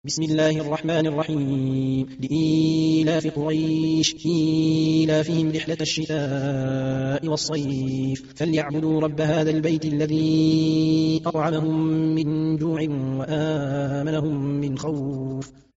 بسم الله الرحمن الرحيم لإيلاف قريش إيلافهم رحلة الشتاء والصيف فليعبدوا رب هذا البيت الذي أطعمهم من جوع وآمنهم من خوف